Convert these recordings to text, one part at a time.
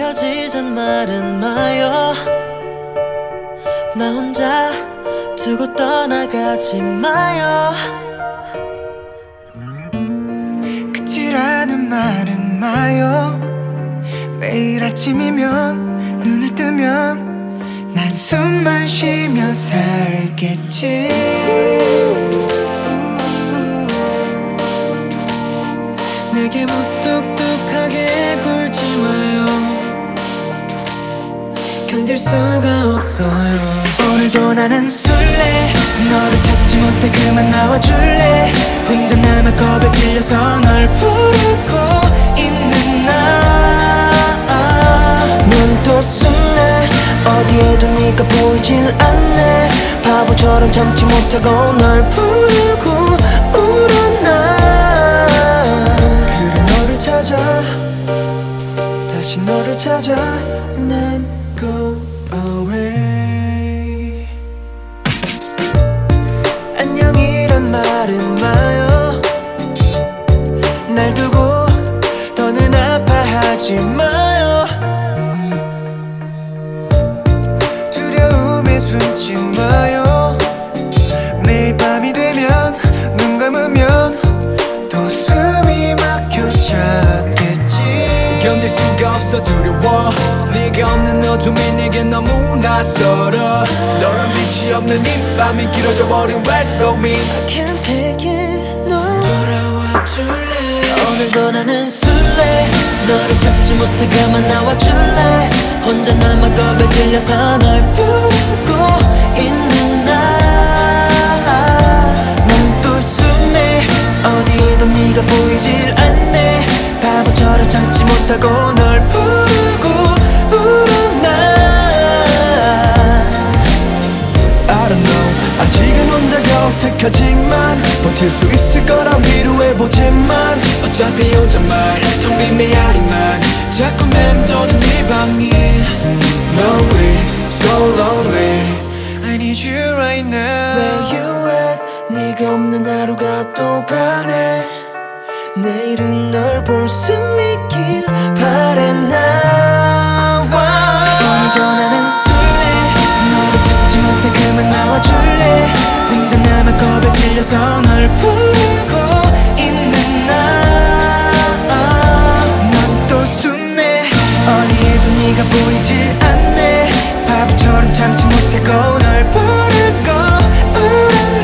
멀어지잔 말은 마요. 나 혼자 두고 떠나가지 마요. 끝이라는 말은 마요. 매일 아침이면 눈을 뜨면 난 숨만 쉬며 살겠지. 내게 무뚝뚝하게 굴지 마요. 견딜 수가 없어요. 오늘도 나는 술래. 너를 찾지 못해 그만 나와줄래. 혼자 남아 겁에 질려서 널 부르고 있는 넌 또 숨네. 어디에도 네가 보이질 않네. 바보처럼 참지 못하고 널 부르고 울어 나. 그래 너를 찾아 다시 너를 찾아 난 go away. 안녕이란 말은 마요. 날 두고 더는 아파하지 마요. 두려움에 숨지 마요. 매일 밤이 되면 눈 감으면 또 숨이 막혀 찾겠지. 견딜 수가 없어 두려워. 네가 없는 어둠이 내게 너무 낯설어. 너란 빛이 없는 이 밤이 길어져 버린 외로움이 I can't take it no. 돌아와 줄래. 오늘도 나는 술래. 너를 찾지 못해 그만 나와줄래. 혼자 남아 겁에 질려서 널 부르고 있는 난 또 숨네. 어디에도 네가 보이질 않네. 바보처럼 참지 못하고 널 부르고 울어 나. I don't know. 아직은 혼자가 어색하지만 버틸 수 있을 거라 위로해보지만 어차피 혼잣말 텅 빈 메아리만 자꾸 맴도는 네 방이 Lonely, so lonely. I need you right now. Where you at? 네가 없는 하루가 또 가네. 내일은 널 볼 수 있길 바래 나와. 오늘도 나는 술래. 너를 찾지 못해 그만 나와줄래. 혼자 남아 겁에 질려서 널 부르고 있는 넌 또 숨네. 어디에도 네가 보이질 않네. 바보처럼 참지 못하고 널 부르고 울어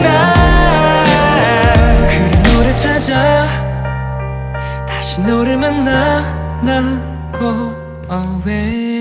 나. 그래 너를 찾아 다시 너를 만나 나 go away.